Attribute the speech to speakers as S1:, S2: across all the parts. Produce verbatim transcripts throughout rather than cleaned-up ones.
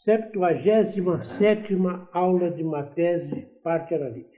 S1: Septuagésima sétima aula de Matese, parte analítica.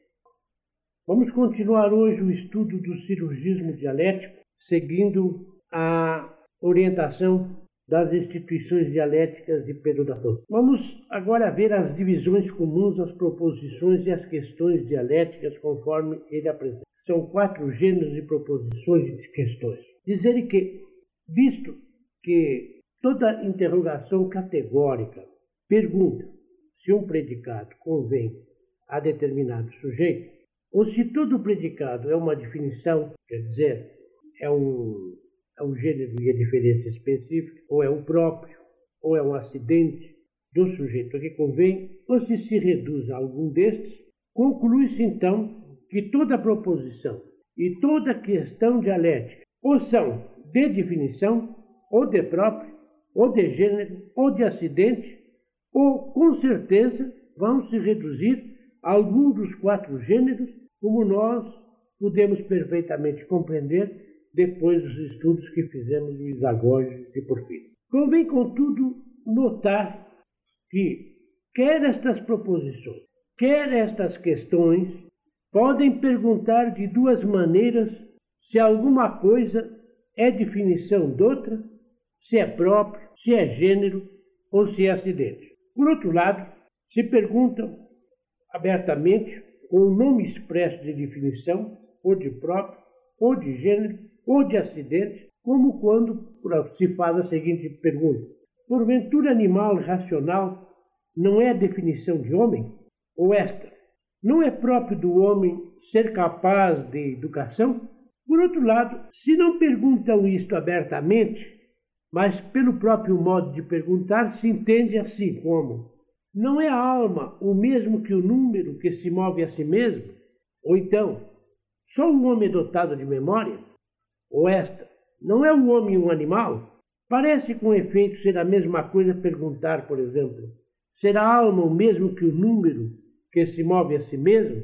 S1: Vamos continuar hoje o estudo do silogismo dialético, seguindo a orientação das instituições dialéticas de Pedro da Fonte. Vamos agora ver as divisões comuns às proposições e às questões dialéticas conforme ele apresenta. São quatro gêneros de proposições e de questões. Dizer que, visto que toda interrogação categórica pergunta se um predicado convém a determinado sujeito, ou se todo predicado é uma definição, quer dizer, é um, é um gênero e a diferença específica, ou é o próprio, ou é um acidente do sujeito que convém, ou se se reduz a algum destes, conclui-se então que toda proposição e toda questão dialética ou são de definição, ou de próprio, ou de gênero, ou de acidente, ou, com certeza, vão se reduzir a algum dos quatro gêneros, como nós podemos perfeitamente compreender depois dos estudos que fizemos do Isagógico e Porfírio. Convém, contudo, notar que quer estas proposições, quer estas questões, podem perguntar de duas maneiras se alguma coisa é definição de outra, se é próprio, se é gênero ou se é acidente. Por outro lado, se perguntam abertamente, com o nome expresso de definição, ou de próprio, ou de gênero, ou de acidente, como quando se faz a seguinte pergunta: porventura animal racional não é a definição de homem? Ou esta: não é próprio do homem ser capaz de educação? Por outro lado, se não perguntam isto abertamente, mas pelo próprio modo de perguntar, se entende assim como: não é a alma o mesmo que o número que se move a si mesmo? Ou então, só o homem é dotado de memória? Ou esta: não é o homem um animal? Parece com efeito ser a mesma coisa perguntar, por exemplo: será a alma o mesmo que o número que se move a si mesmo?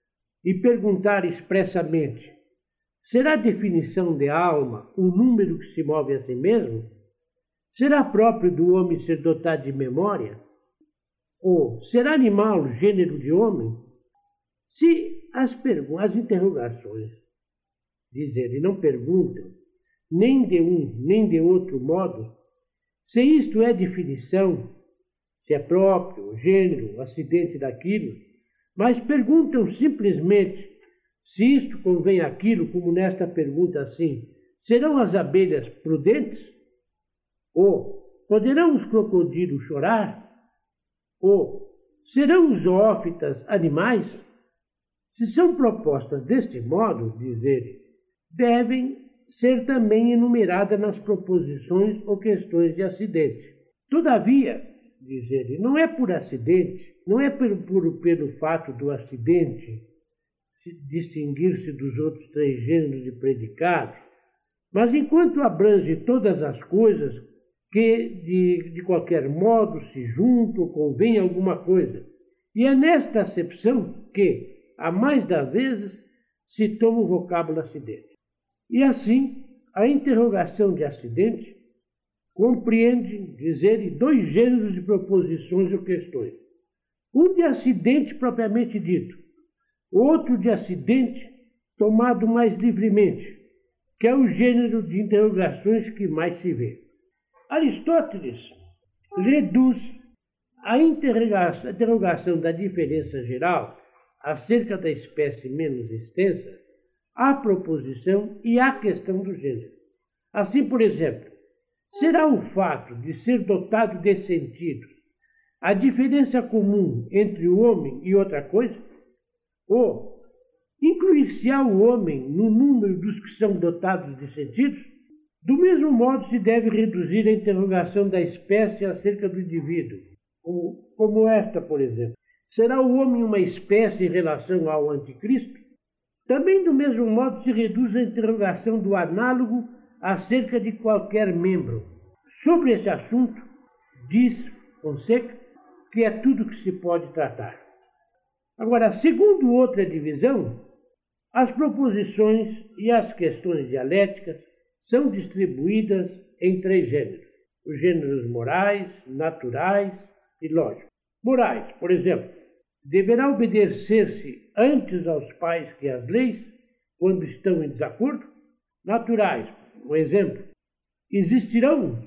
S1: E perguntar expressamente: será a definição de alma o número que se move a si mesmo? Será próprio do homem ser dotado de memória? Ou será animal o gênero de homem? Se as, as interrogações, diz ele, não perguntam, nem de um nem de outro modo, se isto é definição, se é próprio, gênero, acidente daquilo, mas perguntam simplesmente se isto convém àquilo, como nesta pergunta assim: serão as abelhas prudentes? Ou poderão os crocodilos chorar? Ou serão os zoófitas animais? Se são propostas deste modo, diz ele, devem ser também enumeradas nas proposições ou questões de acidente. Todavia, diz ele, não é por acidente, não é por, por, pelo fato do acidente distinguir-se dos outros três gêneros de predicados, mas enquanto abrange todas as coisas que de, de qualquer modo se juntam ou convém alguma coisa. E é nesta acepção que, a mais das vezes, se toma o vocábulo acidente. E assim, a interrogação de acidente compreende, diz ele, dois gêneros de proposições ou questões. Um de acidente propriamente dito, outro de acidente tomado mais livremente, que é o gênero de interrogações que mais se vê. Aristóteles reduz a interrogação da diferença geral acerca da espécie menos extensa à proposição e à questão do gênero. Assim, por exemplo, será o fato de ser dotado de sentidos a diferença comum entre o homem e outra coisa? Ou incluir-se-á o homem no número dos que são dotados de sentidos? Do mesmo modo, se deve reduzir a interrogação da espécie acerca do indivíduo, como, como esta, por exemplo: será o homem uma espécie em relação ao anticristo? Também, do mesmo modo, se reduz a interrogação do análogo acerca de qualquer membro. Sobre esse assunto, diz Fonseca que é tudo que se pode tratar. Agora, segundo outra divisão, as proposições e as questões dialéticas são distribuídas em três gêneros: os gêneros morais, naturais, e lógica. Morais, por exemplo, deverá obedecer-se antes aos pais que às leis, quando estão em desacordo? Naturais, um exemplo, existirão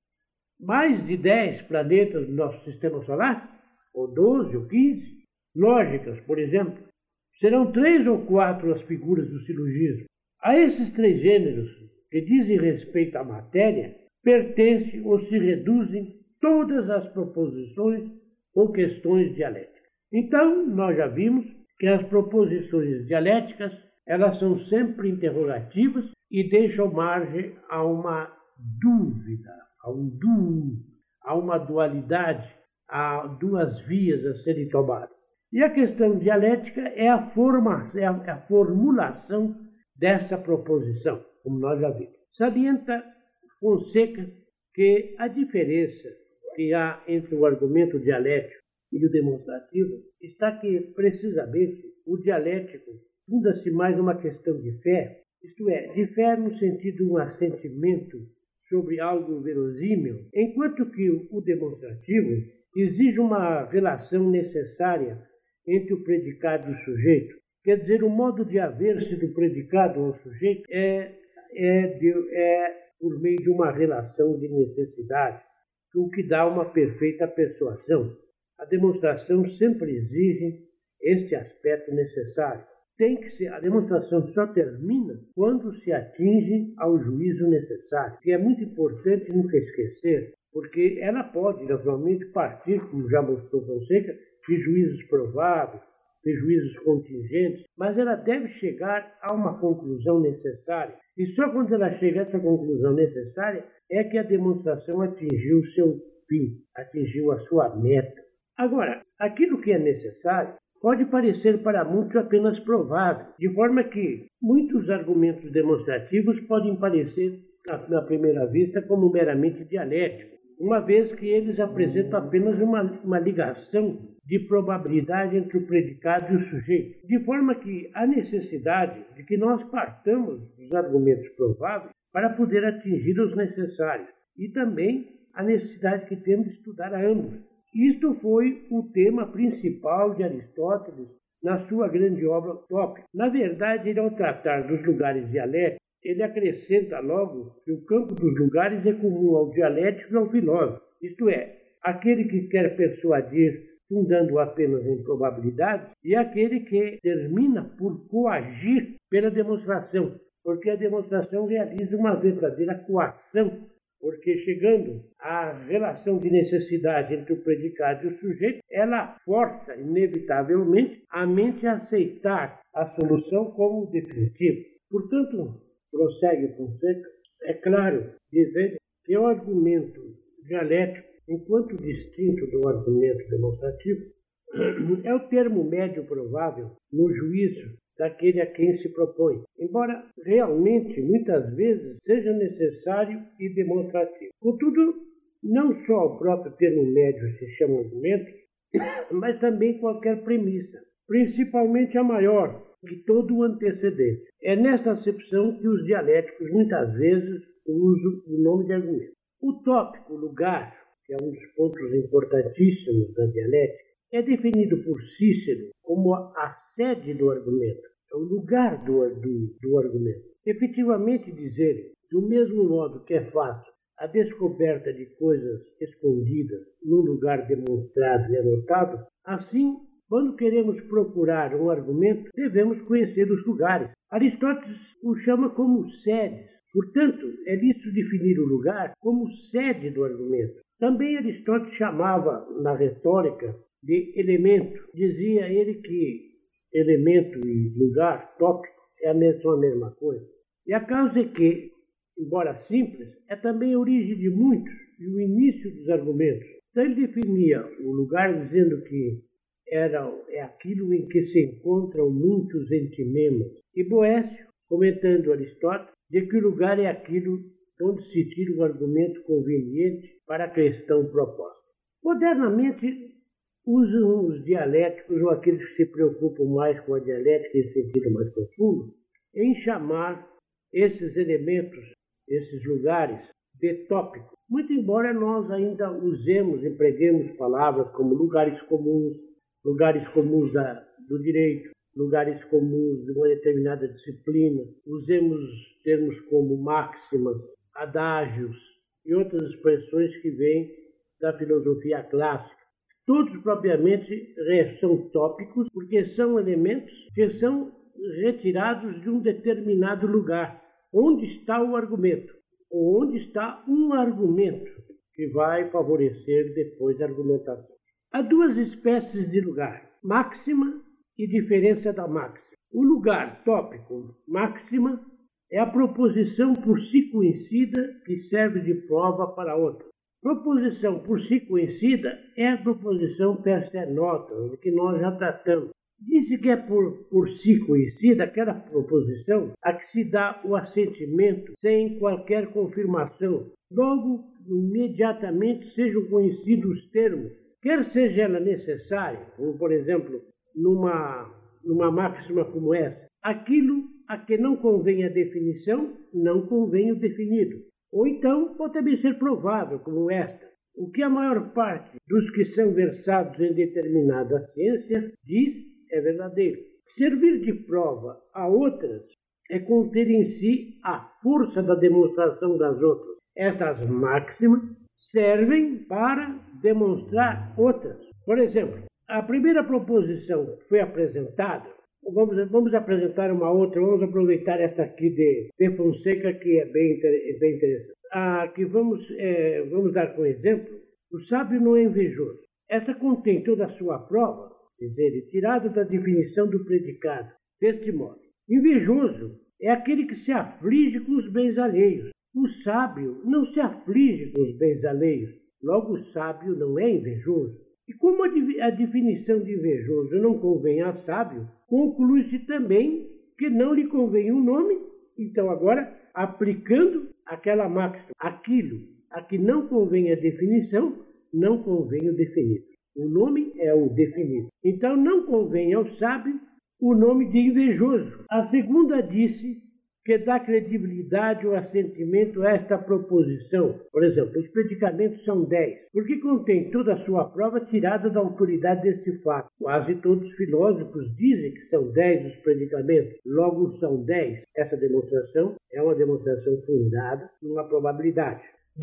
S1: mais de dez planetas no nosso sistema solar? Ou doze, ou quinze? Lógicas, por exemplo, serão três ou quatro as figuras do silogismo. A esses três gêneros, que dizem respeito à matéria, pertencem ou se reduzem todas as proposições ou questões dialéticas. Então, nós já vimos que as proposições dialéticas, elas são sempre interrogativas e deixam margem a uma dúvida, a um duo, a uma dualidade, a duas vias a serem tomadas. E a questão dialética é a, forma, é a, é a formulação dessa proposição, como nós já vimos. Salienta Fonseca que a diferença que há entre o argumento dialético e o demonstrativo está que, precisamente, o dialético funda-se mais numa questão de fé, isto é, de fé no sentido de um assentimento sobre algo verosímil, enquanto que o demonstrativo exige uma relação necessária entre o predicado e o sujeito. Quer dizer, o modo de haver-se do predicado ao sujeito é, é, de, é por meio de uma relação de necessidade, o que dá uma perfeita persuasão. A demonstração sempre exige este aspecto necessário. Tem que ser, a demonstração só termina quando se atinge ao juízo necessário, que é muito importante nunca esquecer, porque ela pode, naturalmente, partir, como já mostrou Fonseca, de juízos prováveis, de juízos contingentes, mas ela deve chegar a uma conclusão necessária. E só quando ela chega a essa conclusão necessária é que a demonstração atingiu o seu fim, atingiu a sua meta. Agora, aquilo que é necessário pode parecer para muitos apenas provável, de forma que muitos argumentos demonstrativos podem parecer, na primeira vista, como meramente dialéticos, uma vez que eles apresentam apenas uma, uma ligação de probabilidade entre o predicado e o sujeito, de forma que há necessidade de que nós partamos dos argumentos prováveis para poder atingir os necessários, e também a necessidade que temos de estudar a ambos. Isto foi o tema principal de Aristóteles na sua grande obra Tópica. Na verdade, ele, ao tratar dos lugares dialéticos, ele acrescenta logo que o campo dos lugares é comum ao dialético e ao filósofo, isto é, aquele que quer persuadir fundando apenas em probabilidades e aquele que termina por coagir pela demonstração, porque a demonstração realiza uma verdadeira coação, porque chegando à relação de necessidade entre o predicado e o sujeito, ela força, inevitavelmente, a mente a aceitar a solução como definitiva. Portanto, prossegue Fonseca, é claro, dizendo que o argumento dialético, enquanto distinto do argumento demonstrativo, é o termo médio provável no juízo daquele a quem se propõe, embora realmente, muitas vezes, seja necessário e demonstrativo. Contudo, não só o próprio termo médio se chama argumento, mas também qualquer premissa, principalmente a maior, que todo o antecedente. É nesta acepção que os dialéticos muitas vezes usam o nome de argumento. O tópico, o lugar, que é um dos pontos importantíssimos da dialética, é definido por Cícero como a sede do argumento, é o lugar do, do, do argumento. Efetivamente dizer, do mesmo modo que é fácil a descoberta de coisas escondidas num lugar demonstrado e anotado, assim, quando queremos procurar um argumento, devemos conhecer os lugares. Aristóteles o chama como sedes. Portanto, é lícito definir o lugar como sede do argumento. Também Aristóteles chamava, na retórica, de elemento. Dizia ele que elemento e lugar, tópico, é a mesma, a mesma coisa. E a causa é que, embora simples, é também a origem de muitos e o início dos argumentos. Então ele definia o lugar dizendo que era, é aquilo em que se encontram muitos entimemas. E Boécio, comentando Aristóteles, de que o lugar é aquilo onde se tira o argumento conveniente para a questão proposta. Modernamente, usam os dialéticos, ou aqueles que se preocupam mais com a dialética em sentido mais profundo, em chamar esses elementos, esses lugares, de tópico. Muito embora nós ainda usemos, empreguemos palavras como lugares comuns, lugares comuns da, do direito, lugares comuns de uma determinada disciplina, usemos termos como máximas, adágios e outras expressões que vêm da filosofia clássica. Todos propriamente são tópicos porque são elementos que são retirados de um determinado lugar. Onde está o argumento? Ou onde está um argumento que vai favorecer depois a argumentação. Há duas espécies de lugar, máxima e diferença da máxima. O lugar tópico, máxima, é a proposição por si conhecida que serve de prova para outra. Proposição por si conhecida é a proposição per se nota, que nós já tratamos. Diz-se que é por, por si conhecida aquela proposição a que se dá o assentimento sem qualquer confirmação. Logo, imediatamente sejam conhecidos os termos, quer seja ela necessária, como por exemplo, numa, numa máxima como essa, aquilo a que não convém a definição, não convém o definido. Ou então pode também ser provável, como esta. O que a maior parte dos que são versados em determinada ciência diz é verdadeiro. Servir de prova a outras é conter em si a força da demonstração das outras. Essas máximas servem para demonstrar outras. Por exemplo, a primeira proposição que foi apresentada, vamos, vamos apresentar uma outra, vamos aproveitar essa aqui de, de Fonseca, que é bem, é bem interessante. Aqui vamos, é, vamos dar como exemplo, o sábio não é invejoso. Essa contém toda a sua prova, quer dizer, tirada da definição do predicado, deste modo. Invejoso é aquele que se aflige com os bens alheios. O sábio não se aflige com os bens alheios. Logo, o sábio não é invejoso. E como a definição de invejoso não convém a sábio, conclui-se também que não lhe convém o nome. Então, agora, aplicando aquela máxima, aquilo a que não convém a definição, não convém o definido. O nome é o definido. Então, não convém ao sábio o nome de invejoso. A segunda disse que dá credibilidade ou assentimento a esta proposição. Por exemplo, os predicamentos são dez, porque contém toda a sua prova tirada da autoridade deste fato. Quase todos os filósofos dizem que são dez os predicamentos, logo são dez. Essa demonstração é uma demonstração fundada numa probabilidade.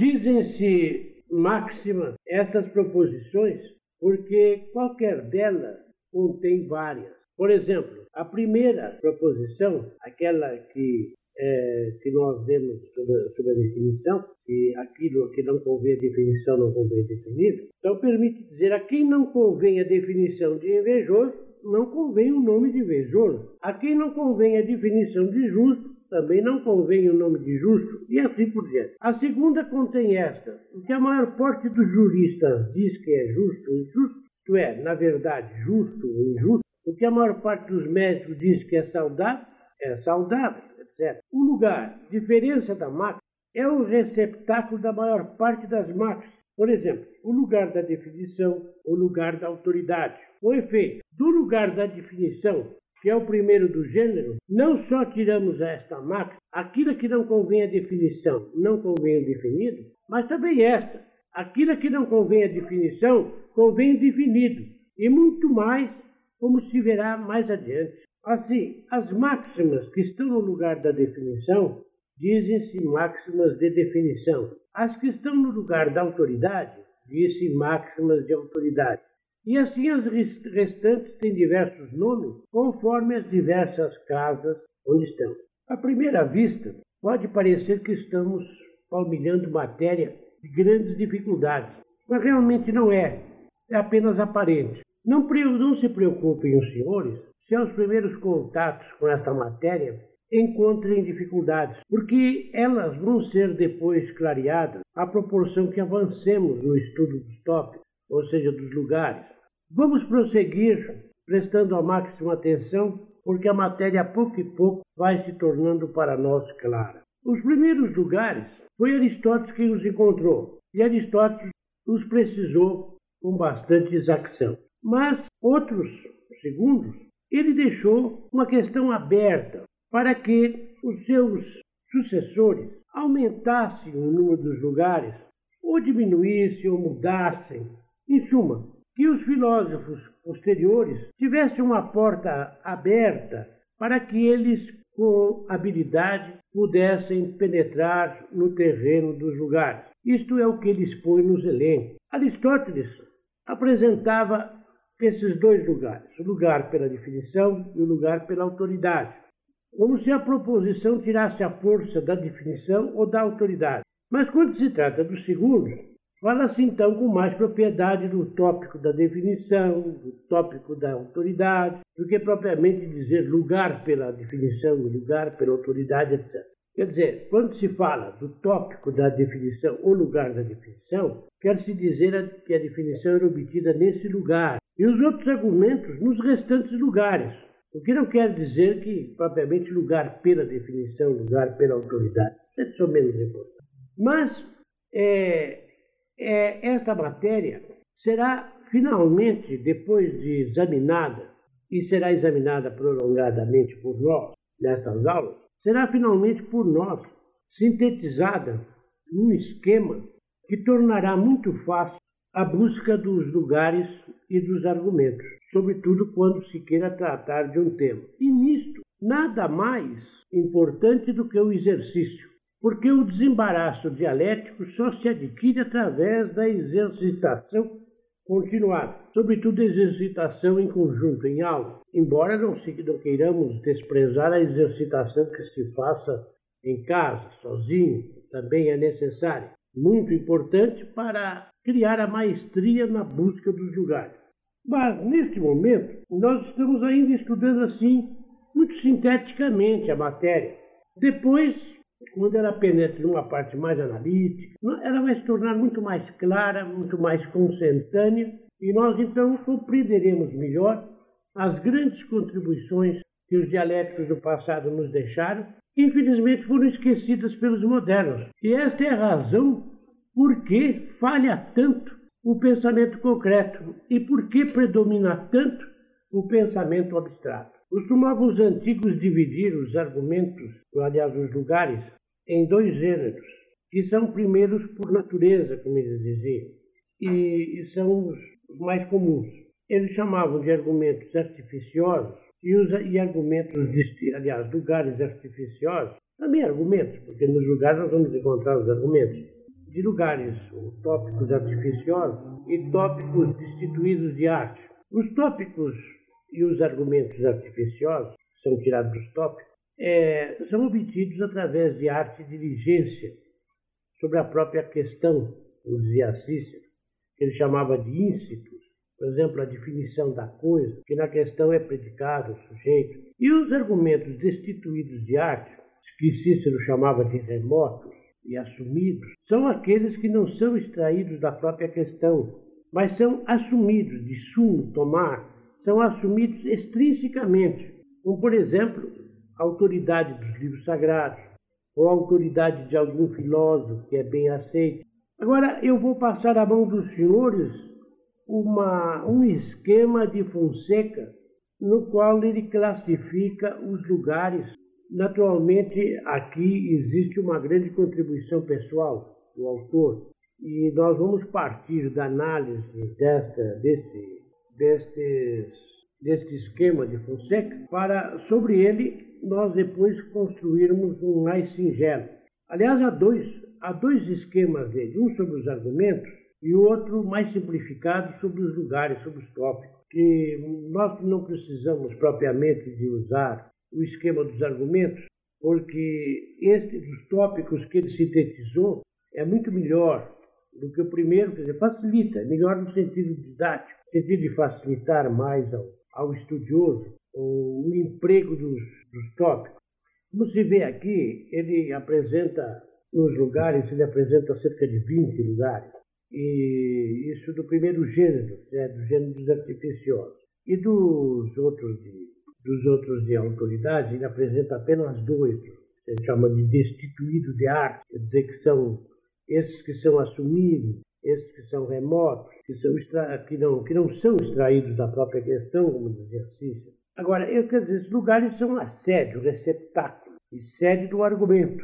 S1: Dizem-se máximas essas proposições porque qualquer delas contém várias. Por exemplo, a primeira proposição, aquela que, é, que nós vemos sobre, sobre a definição, que aquilo que não convém a definição não convém definido, então permite dizer a quem não convém a definição de invejoso, não convém o nome de invejoso. A quem não convém a definição de justo, também não convém o nome de justo, e assim por diante. A segunda contém esta, o que a maior parte dos juristas diz que é justo ou injusto, isto é, na verdade, justo ou injusto, o que a maior parte dos médicos diz que é saudável, é saudável, etcétera. O lugar, diferença da máxima, é o receptáculo da maior parte das máximas. Por exemplo, o lugar da definição, o lugar da autoridade. Com efeito, do lugar da definição, que é o primeiro do gênero, não só tiramos esta máxima, aquilo que não convém a definição, não convém o definido, mas também esta, aquilo que não convém a definição, convém o definido, e muito mais, como se verá mais adiante. Assim, as máximas que estão no lugar da definição dizem-se máximas de definição. As que estão no lugar da autoridade dizem-se máximas de autoridade. E assim as restantes têm diversos nomes, conforme as diversas casas onde estão. À primeira vista, pode parecer que estamos palmilhando matéria de grandes dificuldades, mas realmente não é, é apenas aparente. Não, não se preocupem os senhores se aos primeiros contatos com esta matéria encontrem dificuldades, porque elas vão ser depois clareadas à proporção que avancemos no estudo dos tópicos, ou seja, dos lugares. Vamos prosseguir prestando a máxima atenção, porque a matéria a pouco e pouco vai se tornando para nós clara. Os primeiros lugares foi Aristóteles quem os encontrou, e Aristóteles os precisou com bastante exação. Mas outros segundos, ele deixou uma questão aberta para que os seus sucessores aumentasse o número dos lugares, ou diminuísse ou mudassem. Em suma, que os filósofos posteriores tivessem uma porta aberta para que eles, com habilidade, pudessem penetrar no terreno dos lugares. Isto é o que ele expõe nos elencos. Aristóteles apresentava esses dois lugares, o lugar pela definição e o lugar pela autoridade, como se a proposição tirasse a força da definição ou da autoridade. Mas quando se trata do segundo, fala-se então com mais propriedade do tópico da definição, do tópico da autoridade, do que propriamente dizer lugar pela definição, lugar pela autoridade, etcétera. Quer dizer, quando se fala do tópico da definição ou lugar da definição, quer-se dizer que a definição era obtida nesse lugar e os outros argumentos nos restantes lugares, o que não quer dizer que propriamente lugar pela definição, lugar pela autoridade. Isso é menos importante. Mas é, é, esta matéria será finalmente, depois de examinada, e será examinada prolongadamente por nós nestas aulas, será finalmente por nós sintetizada num esquema que tornará muito fácil a busca dos lugares e dos argumentos, sobretudo quando se queira tratar de um tema. E nisto, nada mais importante do que o exercício, porque o desembaraço dialético só se adquire através da exercitação continuada, sobretudo a exercitação em conjunto, em aula, embora não, se, não queiramos desprezar a exercitação que se faça em casa, sozinho, também é necessária, muito importante para criar a maestria na busca dos lugares. Mas, neste momento, nós estamos ainda estudando assim, muito sinteticamente a matéria. Depois, quando ela penetra numa parte mais analítica, ela vai se tornar muito mais clara, muito mais consentânea, e nós então compreenderemos melhor as grandes contribuições que os dialéticos do passado nos deixaram, que infelizmente foram esquecidas pelos modernos. E esta é a razão por que falha tanto o pensamento concreto e por que predomina tanto o pensamento abstrato. Costumavam os antigos dividir os argumentos, aliás, os lugares, em dois gêneros, que são primeiros por natureza, como eles diziam, e, e são os, os mais comuns. Eles chamavam de argumentos artificiosos e, os, e argumentos, aliás, lugares artificiosos, também argumentos, porque nos lugares nós vamos encontrar os argumentos, de lugares, tópicos artificiosos e tópicos destituídos de arte. Os tópicos e os argumentos artificiosos, que são tirados dos tópicos, é, são obtidos através de arte e diligência sobre a própria questão, como dizia Cícero, que ele chamava de íncitos, por exemplo, a definição da coisa, que na questão é predicado, sujeito. E os argumentos destituídos de arte, que Cícero chamava de remotos e assumidos, são aqueles que não são extraídos da própria questão, mas são assumidos, de sumo, tomar, são assumidos extrinsecamente, como, por exemplo, a autoridade dos livros sagrados, ou a autoridade de algum filósofo que é bem aceito. Agora, eu vou passar à mão dos senhores uma, um esquema de Fonseca, no qual ele classifica os lugares. Naturalmente, aqui existe uma grande contribuição pessoal do autor, e nós vamos partir da análise desta, desse, destes, deste esquema de Fonseca para, sobre ele, nós depois construirmos um mais singelo. Aliás, há dois, há dois esquemas dele, um sobre os argumentos e o outro mais simplificado sobre os lugares, sobre os tópicos, que nós não precisamos propriamente de usar o esquema dos argumentos, porque este dos tópicos que ele sintetizou é muito melhor do que o primeiro, quer dizer, facilita, é melhor no sentido didático, no sentido de facilitar mais ao, ao estudioso o, o emprego dos, dos tópicos. Como se vê aqui, ele apresenta, nos lugares, ele apresenta cerca de vinte lugares, e isso do primeiro gênero, né, do gênero dos artificiosos. E dos outros de, dos outros de autoridade, ele apresenta apenas dois, que ele chama de destituído de arte, quer dizer que são esses que são assumidos, esses que são remotos, que, são extra, que, não, que não são extraídos da própria questão, como dizia Cícero. Agora, eu quero dizer, esses lugares são a sede, o receptáculo, e sede do argumento.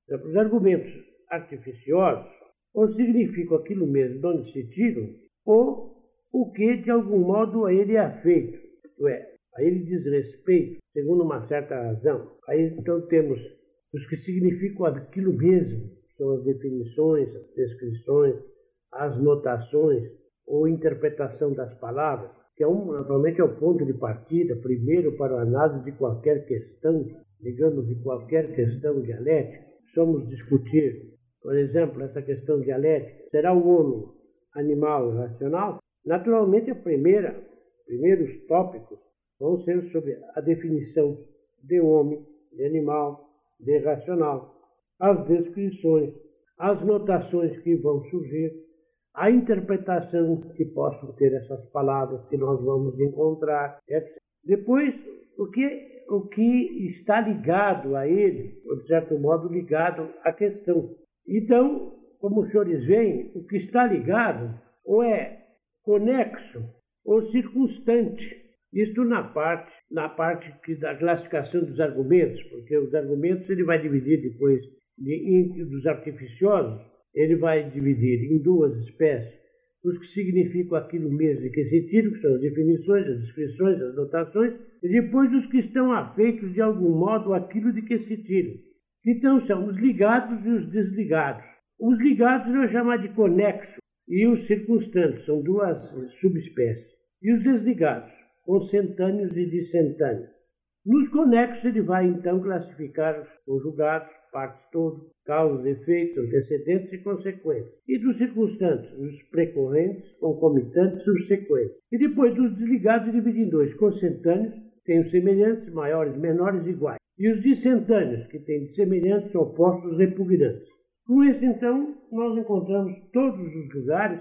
S1: Os argumentos artificiosos ou significam aquilo mesmo de onde se tiram, ou o que de algum modo a ele é afeito, isto é, a ele diz respeito, segundo uma certa razão. Aí então temos os que significam aquilo mesmo, são as definições, as descrições, as notações ou interpretação das palavras, que é um, naturalmente é o ponto de partida, primeiro para a análise de qualquer questão, digamos, de qualquer questão dialética. Vamos discutir, por exemplo, essa questão dialética. Será o homem animal racional? Naturalmente, a primeira, primeiros tópicos vão ser sobre a definição de homem, de animal, de racional, as descrições, as notações que vão surgir, a interpretação que possam ter essas palavras que nós vamos encontrar, etcétera. Depois, o que, o que está ligado a ele, ou de certo modo ligado à questão. Então, como os senhores veem, o que está ligado ou é conexo ou circunstante. Isto na parte, na parte que, da classificação dos argumentos, porque os argumentos ele vai dividir depois de, dos artificiosos, ele vai dividir em duas espécies, os que significam aquilo mesmo de que se tiram, que são as definições, as descrições, as notações, e depois os que estão afeitos de algum modo àquilo de que se tiram. Então são os ligados e os desligados. Os ligados eu vou chamar de conexo, e os circunstantes, são duas subespécies. E os desligados, consentâneos e dissentâneos. Nos conexos ele vai então classificar os conjugados, partes todas, causas, efeitos, antecedentes e consequentes. E dos circunstantes, os precorrentes, concomitantes, subsequentes. E depois dos desligados divide em dois, consentâneos, tem os semelhantes, maiores, menores, iguais. E os dissentâneos, que têm semelhantes, opostos, repugnantes. Com isso, então, nós encontramos todos os lugares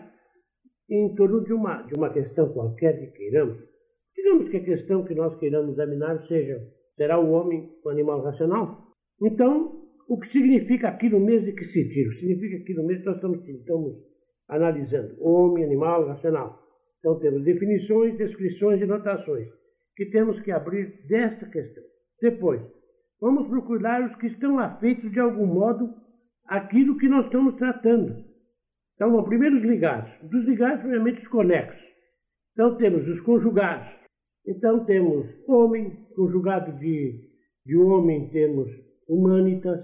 S1: em torno de uma, de uma questão qualquer que queiramos. Digamos que a questão que nós queiramos examinar seja, será o homem um animal racional? Então, o que significa aquilo mesmo que se tira? Significa aquilo mesmo que nós estamos, estamos analisando. Homem, animal, racional. Então, temos definições, descrições e notações, que temos que abrir desta questão. Depois, vamos procurar os que estão afeitos de algum modo àquilo que nós estamos tratando. Então, bom, primeiro os ligados. Dos ligados, primeiramente, os conexos. Então, temos os conjugados. Então, temos homem, conjugado de, de homem, temos humanitas,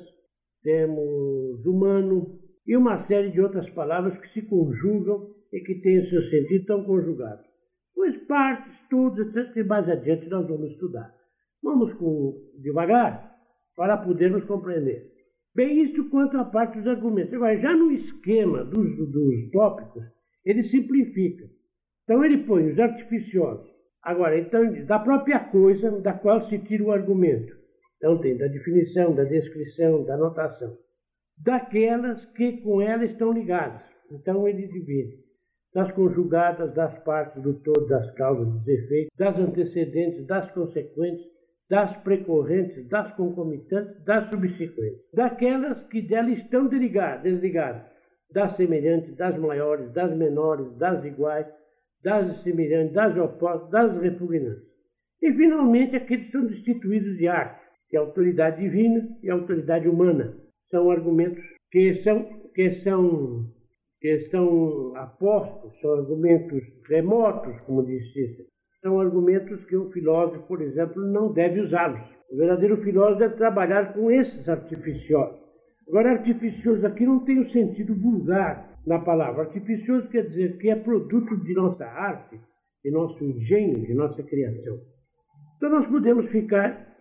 S1: temos humano, e uma série de outras palavras que se conjugam e que têm o seu sentido, estão conjugados. Pois partes, todos, etcétera, que mais adiante nós vamos estudar. Vamos com, devagar, para podermos compreender. Bem, isto quanto à parte dos argumentos. Agora, já no esquema dos, dos tópicos, ele simplifica. Então, ele põe os artificiosos. Agora, então, da própria coisa da qual se tira o argumento. Então, tem da definição, da descrição, da notação. Daquelas que com ela estão ligadas. Então, ele divide das conjugadas, das partes do todo, das causas, dos efeitos, das antecedentes, das consequentes, das precorrentes, das concomitantes, das subsequentes. Daquelas que dela estão desligadas, desligadas. Das semelhantes, das maiores, das menores, das iguais, das semelhantes, das opostas, das repugnantes. E, finalmente, aqueles que são destituídos de arte, que é a autoridade divina e a autoridade humana. São argumentos que são, que são, que são apostos, são argumentos remotos, como diz Cícero. São argumentos que um filósofo, por exemplo, não deve usá-los. O verdadeiro filósofo deve trabalhar com esses artificiosos. Agora, artificioso aqui não tem o sentido vulgar na palavra. Artificioso quer dizer que é produto de nossa arte, de nosso engenho, de nossa criação. Então, nós podemos ficar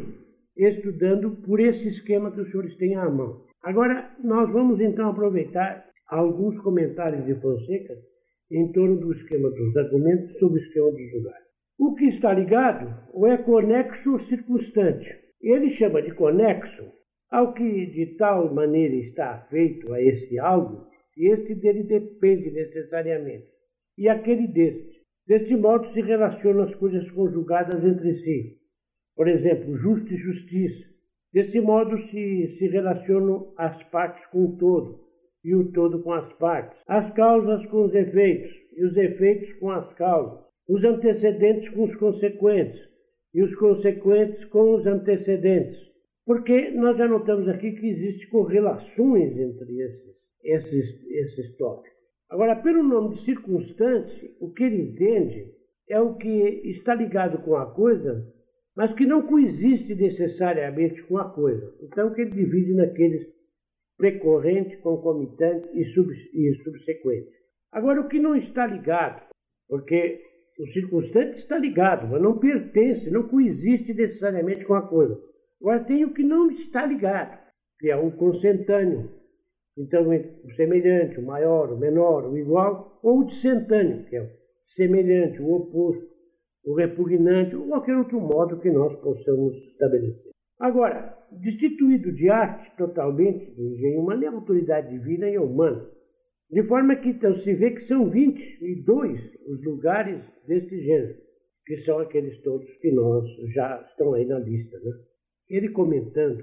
S1: estudando por esse esquema que os senhores têm à mão. Agora, nós vamos então aproveitar alguns comentários de Fonseca em torno do esquema dos argumentos sobre o esquema dos lugares. O que está ligado ou é conexo ou circunstante. Ele chama de conexo ao que de tal maneira está feito a esse algo, e este dele depende necessariamente, e aquele deste. Deste modo se relacionam as coisas conjugadas entre si. Por exemplo, justo e justiça. Desse modo se, se relacionam as partes com o todo, e o todo com as partes. As causas com os efeitos, e os efeitos com as causas. Os antecedentes com os consequentes, e os consequentes com os antecedentes. Porque nós já notamos aqui que existem correlações entre esses, esses, esses tópicos. Agora, pelo nome de circunstância, o que ele entende é o que está ligado com a coisa, mas que não coexiste necessariamente com a coisa. Então, o que ele divide naqueles precorrente, concomitante e, sub, e subsequente. Agora, o que não está ligado, porque o circunstante está ligado, mas não pertence, não coexiste necessariamente com a coisa. Agora, tem o que não está ligado, que é o consentâneo. Então, o semelhante, o maior, o menor, o igual, ou o dissentâneo, que é o semelhante, o oposto, o repugnante, ou qualquer outro modo que nós possamos estabelecer. Agora, destituído de arte totalmente do engenho humano é a autoridade divina e humana. De forma que, então, se vê que são vinte e dois os lugares deste gênero, que são aqueles todos que nós já estão aí na lista, né? Ele comentando,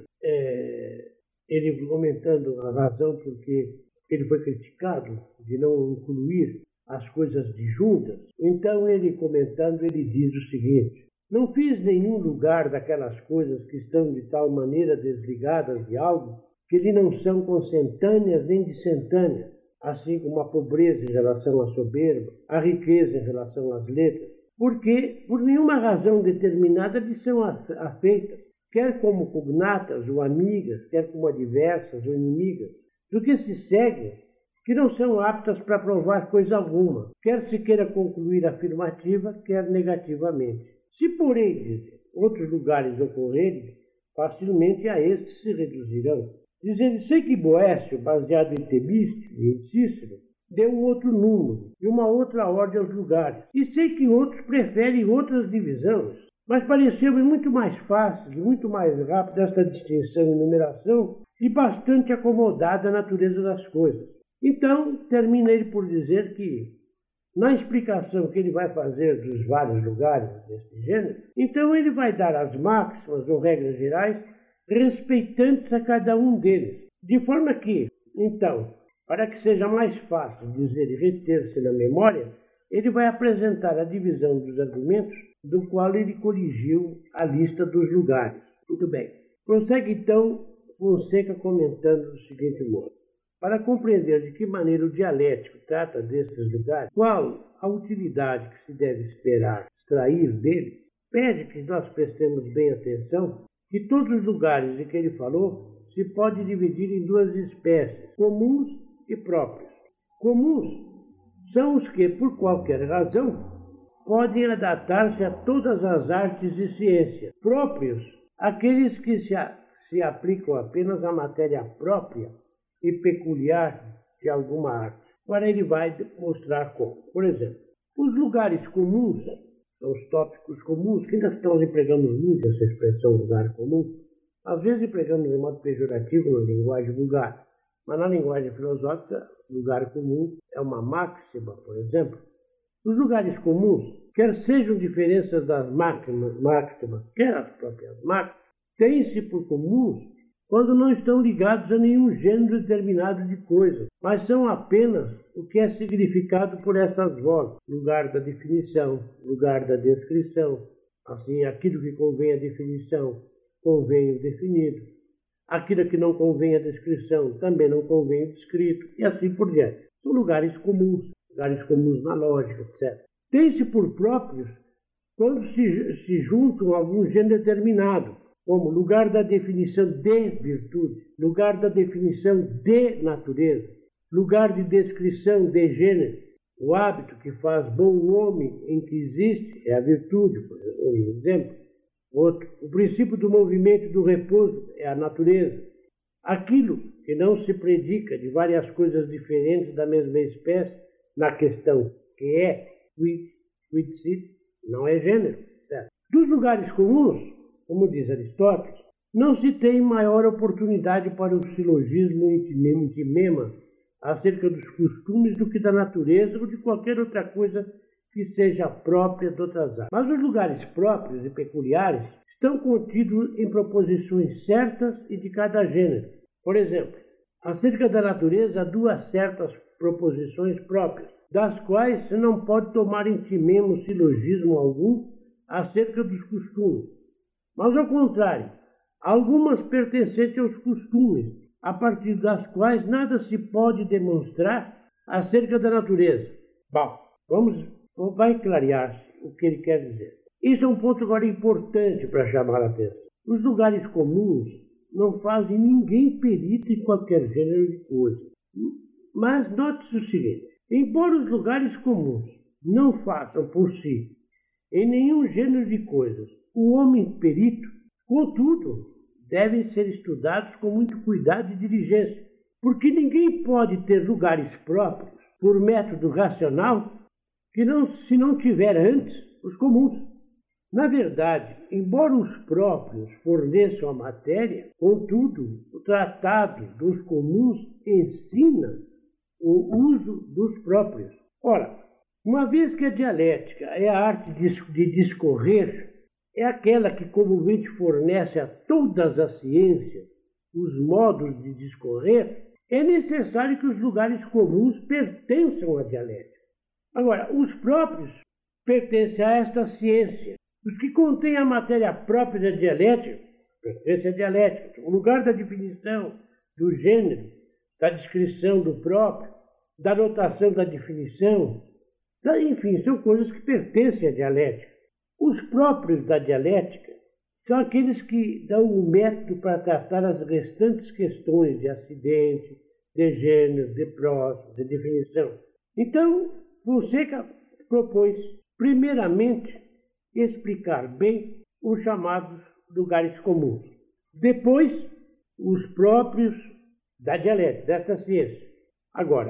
S1: é, ele comentando a razão porque ele foi criticado de não incluir as coisas disjuntas, então ele comentando, ele diz o seguinte: não fiz nenhum lugar daquelas coisas que estão de tal maneira desligadas de algo que lhe não são consentâneas nem dissentâneas, assim como a pobreza em relação à soberba, a riqueza em relação às letras, porque por nenhuma razão determinada lhe são afeitas, quer como cognatas ou amigas, quer como adversas ou inimigas, do que se segue, que não são aptas para provar coisa alguma, quer se queira concluir afirmativa, quer negativamente. Se, porém, outros lugares ocorrerem, facilmente a estes se reduzirão. Diz ele: sei que Boécio, baseado em Temístio e em Cícero, deu um outro número e uma outra ordem aos lugares, e sei que outros preferem outras divisões, mas pareceu-me muito mais fácil e muito mais rápida esta distinção e numeração e bastante acomodada à natureza das coisas. Então, termina ele por dizer que, na explicação que ele vai fazer dos vários lugares deste gênero, então ele vai dar as máximas ou regras gerais respeitantes a cada um deles, de forma que, então, para que seja mais fácil dizer e reter-se na memória, ele vai apresentar a divisão dos argumentos, do qual ele coligiu a lista dos lugares. Muito bem. Prossegue então Fonseca comentando do seguinte modo: para compreender de que maneira o dialético trata destes lugares, qual a utilidade que se deve esperar extrair dele, pede que nós prestemos bem atenção que todos os lugares em que ele falou se pode dividir em duas espécies, comuns e próprios. Comuns são os que, por qualquer razão, podem adaptar-se a todas as artes e ciências. Próprios, aqueles que se, a, se aplicam apenas à matéria própria e peculiar de alguma arte. Agora ele vai mostrar como. Por exemplo, os lugares comuns, são os tópicos comuns, que ainda estamos empregando muito essa expressão lugar comum. Às vezes empregamos de modo pejorativo na linguagem vulgar, mas na linguagem filosófica, lugar comum é uma máxima, por exemplo. Os lugares comuns, quer sejam diferenças das máximas, máximas quer as próprias máximas, têm-se por comuns quando não estão ligados a nenhum gênero determinado de coisa, mas são apenas o que é significado por essas vozes: lugar da definição, lugar da descrição. Assim, aquilo que convém à definição, convém o definido. Aquilo que não convém à descrição, também não convém o descrito, e assim por diante. São lugares comuns, lugares comuns na lógica, etcétera. Tem-se por próprios quando se, se juntam a algum gênero determinado, como lugar da definição de virtude, lugar da definição de natureza, lugar de descrição de gênero. O hábito que faz bom homem em que existe é a virtude, por exemplo. Outro, o princípio do movimento e do repouso é a natureza. Aquilo que não se predica de várias coisas diferentes da mesma espécie, na questão que é, quid, quid sit, não é gênero. Certo? Dos lugares comuns, como diz Aristóteles, não se tem maior oportunidade para o silogismo intimema acerca dos costumes do que da natureza ou de qualquer outra coisa que seja própria de outras áreas. Mas os lugares próprios e peculiares estão contidos em proposições certas e de cada gênero. Por exemplo, acerca da natureza há duas certas proposições próprias, das quais se não pode tomar em si mesmo silogismo algum acerca dos costumes. Mas, ao contrário, algumas pertencentes aos costumes, a partir das quais nada se pode demonstrar acerca da natureza. Bom, vamos, vai clarear-se o que ele quer dizer. Isso é um ponto agora importante para chamar a atenção. Os lugares comuns não fazem ninguém perito em qualquer gênero de coisa. Mas note-se o seguinte, embora os lugares comuns não façam por si em nenhum gênero de coisas o homem perito, contudo, devem ser estudados com muito cuidado e diligência, porque ninguém pode ter lugares próprios por método racional que não, se não tiver antes os comuns. Na verdade, embora os próprios forneçam a matéria, contudo, o tratado dos comuns ensina o uso dos próprios. Ora, uma vez que a dialética é a arte de discorrer, é aquela que comumente fornece a todas as ciências os modos de discorrer, é necessário que os lugares comuns pertençam à dialética. Agora, os próprios pertencem a esta ciência. Os que contêm a matéria própria da dialética pertencem à dialética. O lugar da definição, do gênero, da descrição do próprio, da notação da definição, enfim, são coisas que pertencem à dialética. Os próprios da dialética são aqueles que dão o método para tratar as restantes questões de acidente, de gênero, de próximo, de definição. Então, Fonseca propôs, primeiramente, explicar bem os chamados lugares comuns. Depois, os próprios da dialética, dessa ciência. Agora,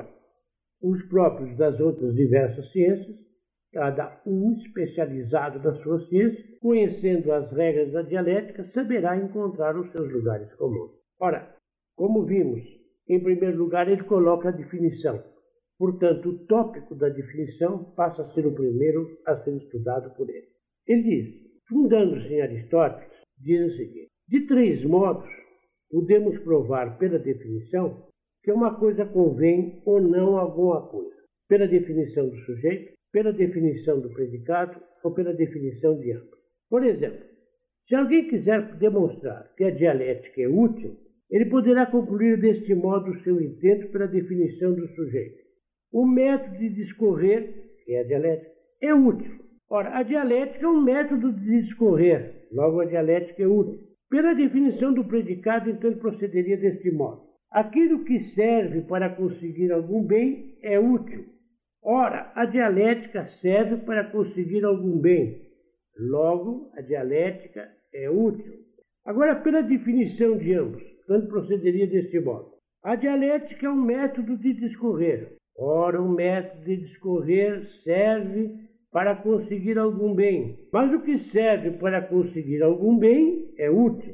S1: os próprios das outras diversas ciências, cada um especializado na sua ciência, conhecendo as regras da dialética, saberá encontrar os seus lugares comuns. Ora, como vimos, em primeiro lugar ele coloca a definição. Portanto, o tópico da definição passa a ser o primeiro a ser estudado por ele. Ele diz, fundando-se em Aristóteles, diz o seguinte, de três modos podemos provar pela definição que uma coisa convém ou não a alguma coisa. Pela definição do sujeito, pela definição do predicado ou pela definição de ambos. Por exemplo, se alguém quiser demonstrar que a dialética é útil, ele poderá concluir deste modo o seu intento pela definição do sujeito. O método de discorrer, que é a dialética, é útil. Ora, a dialética é um método de discorrer, logo a dialética é útil. Pela definição do predicado, então, ele procederia deste modo. Aquilo que serve para conseguir algum bem é útil. Ora, a dialética serve para conseguir algum bem. Logo, a dialética é útil. Agora, pela definição de ambos, então procederia deste modo. A dialética é um método de discorrer. Ora, o método de discorrer serve para conseguir algum bem. Mas o que serve para conseguir algum bem é útil.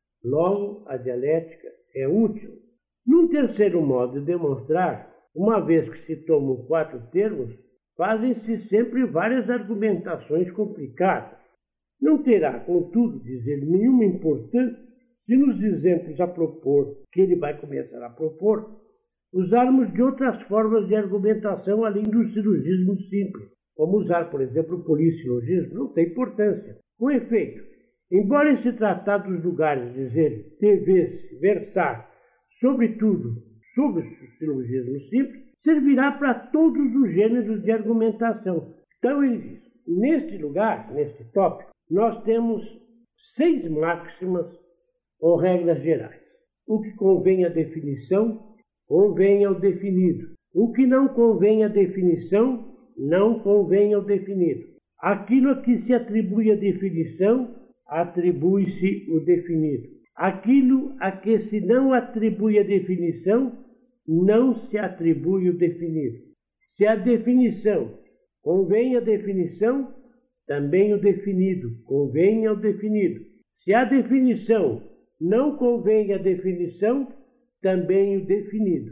S1: Logo, a dialética é útil. Num terceiro modo de demonstrar, uma vez que se tomam quatro termos, fazem-se sempre várias argumentações complicadas. Não terá, contudo, dizer nenhuma importância se nos exemplos a propor, que ele vai começar a propor, usarmos de outras formas de argumentação além do silogismo simples, como usar, por exemplo, o polissilogismo, não tem importância. Com efeito, embora esse tratado dos lugares dizer dever-se versar, sobretudo, sobre o silogismo simples, servirá para todos os gêneros de argumentação. Então ele diz, neste lugar, neste tópico, nós temos seis máximas ou regras gerais. O que convém à definição, convém ao definido. O que não convém à definição, não convém ao definido. Aquilo a que se atribui a definição, atribui-se o definido. Aquilo a que se não atribui a definição, não se atribui o definido. Se a definição convém à definição, também o definido convém ao definido. Se a definição não convém à definição, também o definido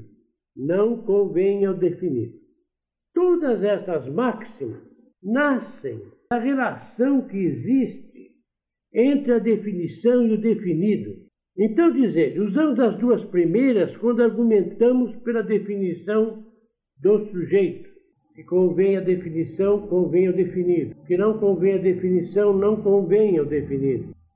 S1: não convém ao definido. Todas essas máximas nascem da relação que existe entre a definição e o definido. Então, dizer, usamos as duas primeiras quando argumentamos pela definição do sujeito. Que convém a definição, convém ao definido. Que não convém a definição, não convém ao definido.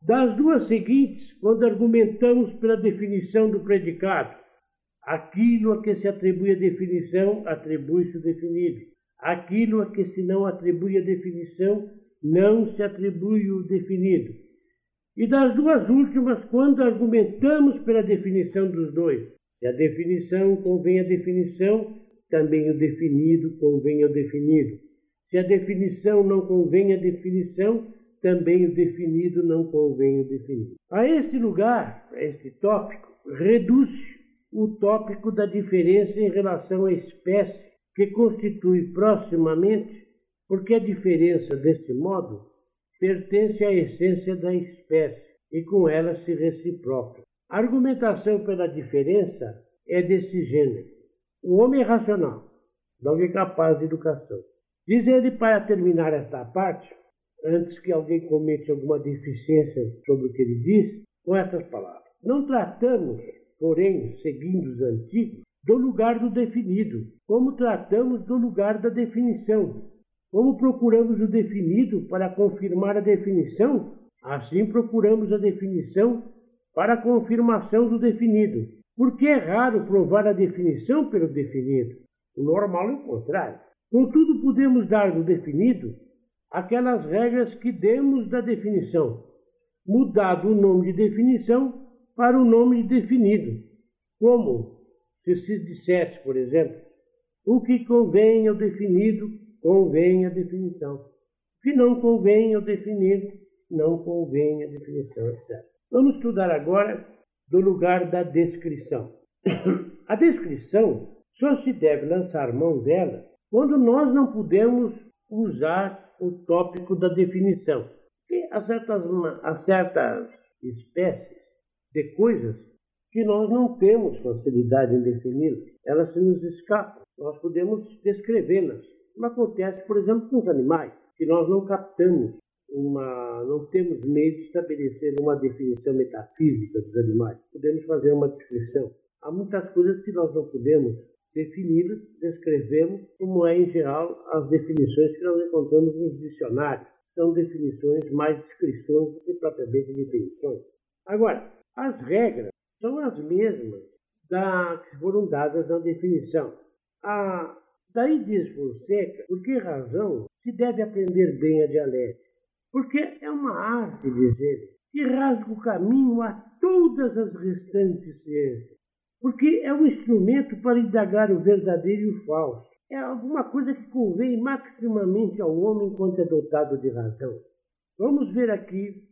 S1: Das duas seguintes, quando argumentamos pela definição do predicado, aquilo a que se atribui a definição, atribui-se o definido. Aquilo a que se não atribui a definição, não se atribui o definido. E das duas últimas, quando argumentamos pela definição dos dois, se a definição convém à definição, também o definido convém ao definido. Se a definição não convém à definição, também o definido não convém ao definido. A este lugar, a este tópico, reduz o tópico da diferença em relação à espécie, que constitui proximamente, porque a diferença, deste modo, pertence à essência da espécie e com ela se reciproca. A argumentação pela diferença é desse gênero. O homem é racional, não é capaz de educação. Diz ele, para terminar esta parte, antes que alguém cometa alguma deficiência sobre o que ele diz, com essas palavras. Não tratamos, porém, seguindo os antigos, do lugar do definido, como tratamos do lugar da definição. Como procuramos o definido para confirmar a definição, assim procuramos a definição para a confirmação do definido. Porque é raro provar a definição pelo definido. O normal é o contrário. Contudo, podemos dar do definido aquelas regras que demos da definição, mudado o nome de definição para o nome de definido. Como se se dissesse, por exemplo, o que convém ao definido, convém à definição. O que não convém ao definido, não convém à definição, etcétera. Vamos estudar agora do lugar da descrição. A descrição só se deve lançar mão dela quando nós não podemos usar o tópico da definição. Porque há certas, há certas espécies de coisas que nós não temos facilidade em defini-las. Elas se nos escapam. Nós podemos descrevê-las. Como acontece, por exemplo, com os animais, que nós não captamos, uma, não temos meio de estabelecer uma definição metafísica dos animais. Podemos fazer uma descrição. Há muitas coisas que nós não podemos defini-las, descrevemos, como é, em geral, as definições que nós encontramos nos dicionários. São definições mais descrições do que propriamente definições. Agora, as regras são as mesmas da, que foram dadas na definição. A, daí diz Fonseca, por que razão se deve aprender bem a dialética? Porque é uma arte, diz ele, que rasga o caminho a todas as restantes ciências. Porque é um instrumento para indagar o verdadeiro e o falso. É alguma coisa que convém maximamente ao homem enquanto é dotado de razão. Vamos ver aqui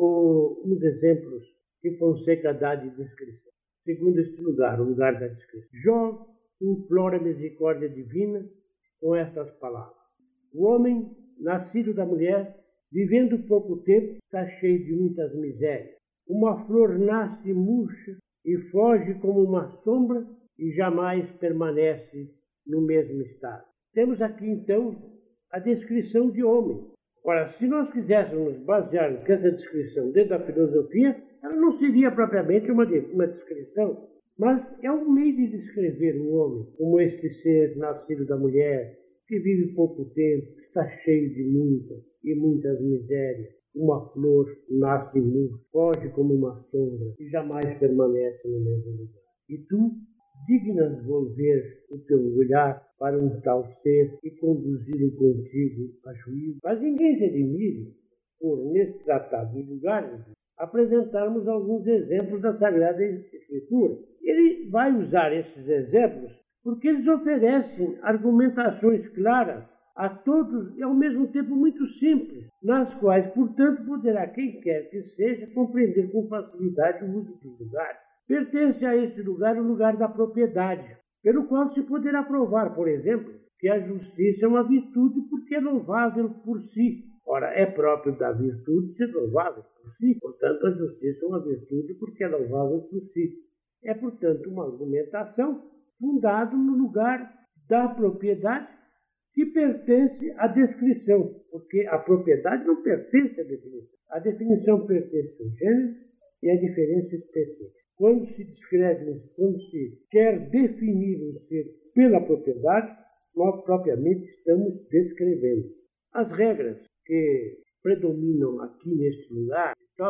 S1: o, uns exemplos que Fonseca dá de descrição. Segundo este lugar, o lugar da descrição. Jó implora a misericórdia divina com estas palavras. O homem, nascido da mulher, vivendo pouco tempo, está cheio de muitas misérias. Uma flor nasce murcha e foge como uma sombra e jamais permanece no mesmo estado. Temos aqui, então, a descrição de homem. Ora, se nós quiséssemos basear nessa descrição dentro da filosofia, ela não seria propriamente uma, de, uma descrição, mas é um meio de descrever o homem como este ser nascido da mulher, que vive pouco tempo, está cheio de muitas e muitas misérias. Uma flor nasce murcha, foge como uma sombra e jamais permanece no mesmo lugar. E tu, dignas volver o teu olhar para um tal ser e conduzi-lo contigo a juízo. Mas ninguém se admire por, nesse tratado de lugares, apresentarmos alguns exemplos da Sagrada Escritura. Ele vai usar esses exemplos porque eles oferecem argumentações claras a todos e ao mesmo tempo muito simples, nas quais, portanto, poderá quem quer que seja compreender com facilidade o uso dos lugares. Pertence a este lugar o lugar da propriedade, pelo qual se poderá provar, por exemplo, que a justiça é uma virtude porque é louvável por si. Ora, é próprio da virtude ser louvável por si, portanto, a justiça é uma virtude porque é louvável por si. É, portanto, uma argumentação fundada no lugar da propriedade que pertence à descrição, porque a propriedade não pertence à definição. A definição pertence ao gênero e a diferença específica. Quando se descreve, quando se quer definir um ser pela propriedade, nós propriamente estamos descrevendo. As regras que predominam aqui neste lugar tópico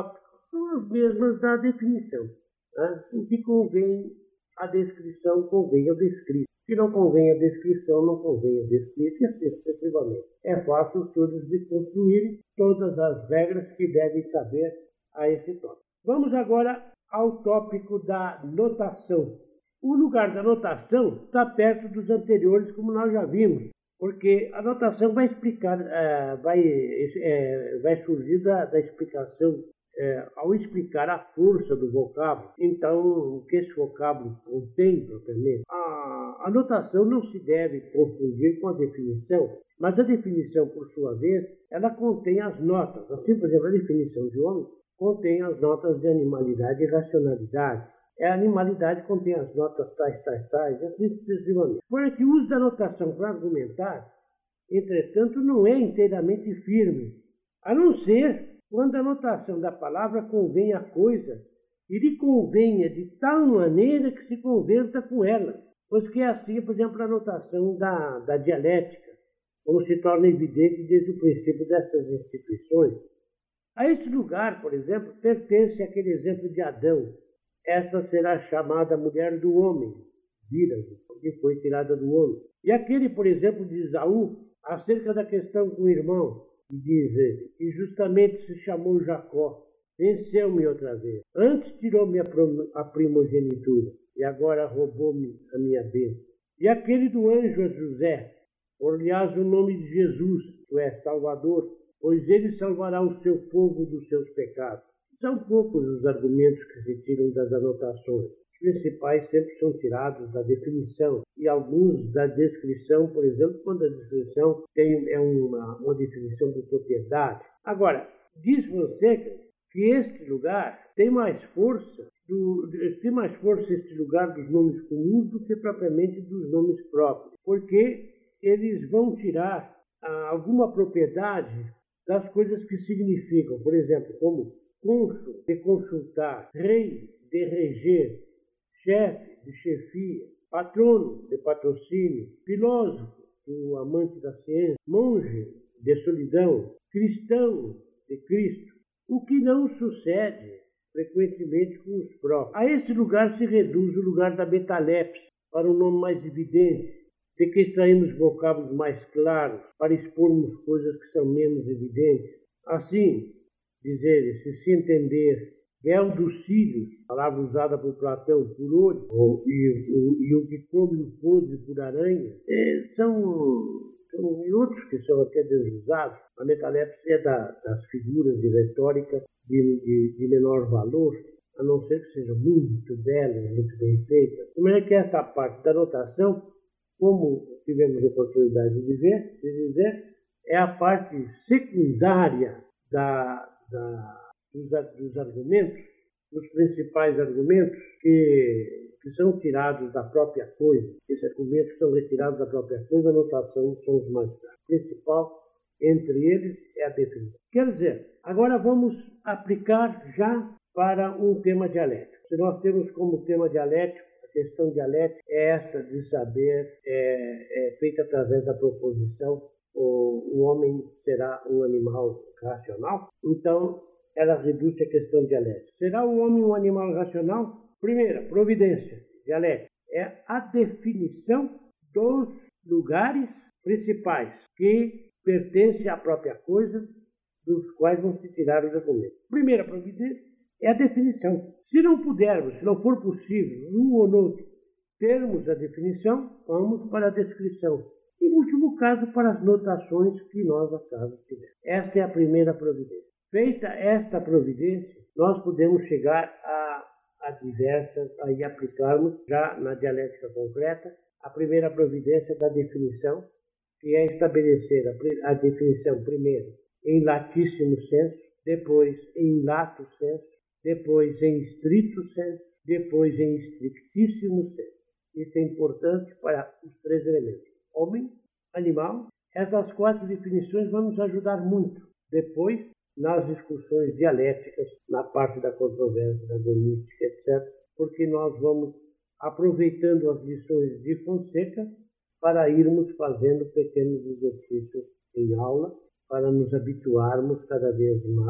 S1: são as mesmas da definição. Né? O que convém à descrição, convém ao descrito. Se não convém à descrição, não convém ao descrito, e assim sucessivamente. É fácil todos de construir todas as regras que devem saber a esse tópico. Vamos agora ao tópico da notação. O lugar da notação está perto dos anteriores, como nós já vimos, porque a notação vai explicar, é, vai, é, vai surgir da, da explicação, é, ao explicar a força do vocábulo. Então, o que esse vocábulo contém propriamente. A, a notação não se deve confundir com a definição, mas a definição, por sua vez, ela contém as notas. Assim, por exemplo, a definição de homem contém as notas de animalidade e racionalidade. A animalidade contém as notas tais, tais, tais, assim sucessivamente. Porém, que o uso da notação para argumentar, entretanto, não é inteiramente firme, a não ser quando a notação da palavra convém à coisa e lhe convenha de tal maneira que se converta com ela. Pois que é assim, por exemplo, a notação da, da dialética, como se torna evidente desde o princípio dessas instituições. A esse lugar, por exemplo, pertence aquele exemplo de Adão. Esta será chamada mulher do homem, vira, que foi tirada do homem. E aquele, por exemplo, de Esaú, acerca da questão com o irmão, que diz ele, que justamente se chamou Jacó, venceu-me outra vez. Antes tirou-me a primogenitura, e agora roubou-me a minha bênção. E aquele do anjo a José, por-lhe-ás o nome de Jesus, tu és Salvador, pois ele salvará o seu povo dos seus pecados. São poucos os argumentos que se tiram das anotações. Os principais sempre são tirados da definição e alguns da descrição, por exemplo, quando a descrição tem, é uma, uma definição de propriedade. Agora, diz Fonseca que este lugar tem mais força, do, tem mais força este lugar dos nomes comuns do que propriamente dos nomes próprios, porque eles vão tirar ah, alguma propriedade das coisas que significam, por exemplo, como cônsul, de consultar, rei, de reger, chefe, de chefia, patrono, de patrocínio, filósofo, do amante da ciência, monge, de solidão, cristão, de Cristo, o que não sucede frequentemente com os próprios. A esse lugar se reduz o lugar da metalepse, para um nome mais evidente, de que extraímos vocábulos mais claros, para expormos coisas que são menos evidentes. Assim, dizer, se se entender, véu dos cílios, palavra usada por Platão, por olho, ou, e, o, e o que come o podre por aranha, é, são, são e outros que são até desusados. A metalepse é da, das figuras de retórica de, de, de menor valor, a não ser que sejam muito belas, muito bem feitas. De maneira que essa parte da notação, como tivemos a oportunidade de ver, de dizer, é a parte secundária da Da, dos, dos argumentos, dos principais argumentos que, que são tirados da própria coisa. Esses argumentos são retirados da própria coisa, a notação são os mais claros. O principal entre eles é a definição. Quer dizer, agora vamos aplicar já para um tema dialético. Se nós temos como tema dialético, a questão dialética é essa de saber, é, é feita através da proposição, o, o homem será um animal racional? Então, ela reduz a questão dialética. Será o homem um animal racional? Primeira, providência dialética. É a definição dos lugares principais que pertencem à própria coisa, dos quais vão se tirar os argumentos. Primeira providência é a definição. Se não pudermos, se não for possível, num ou no outro, termos a definição, vamos para a descrição. E, no último caso, para as notações que nós acaso tivermos. Esta é a primeira providência. Feita esta providência, nós podemos chegar a, a diversas, aí aplicarmos já na dialética concreta, a primeira providência da definição, que é estabelecer a, a definição primeiro em latíssimo senso, depois em lato senso, depois em estrito senso, depois em strictíssimo senso. Isso é importante para os três elementos. Homem, animal, essas quatro definições vão nos ajudar muito depois nas discussões dialéticas, na parte da controvérsia, da agonística, etcétera, porque nós vamos aproveitando as lições de Fonseca para irmos fazendo pequenos exercícios em aula, para nos habituarmos cada vez mais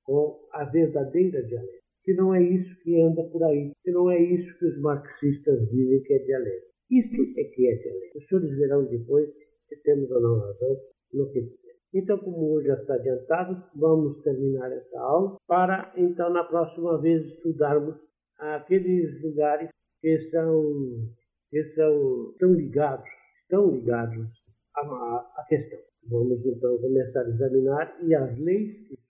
S1: com a verdadeira dialética. Que não é isso que anda por aí, que não é isso que os marxistas dizem que é dialética. Isso é que é dialética. Os senhores verão depois se temos ou não razão no que dizemos. Então, como hoje já está adiantado, vamos terminar essa aula para, então, na próxima vez estudarmos aqueles lugares que são, que são, estão ligados, estão ligados à, à questão. Vamos, então, começar a examinar e as leis que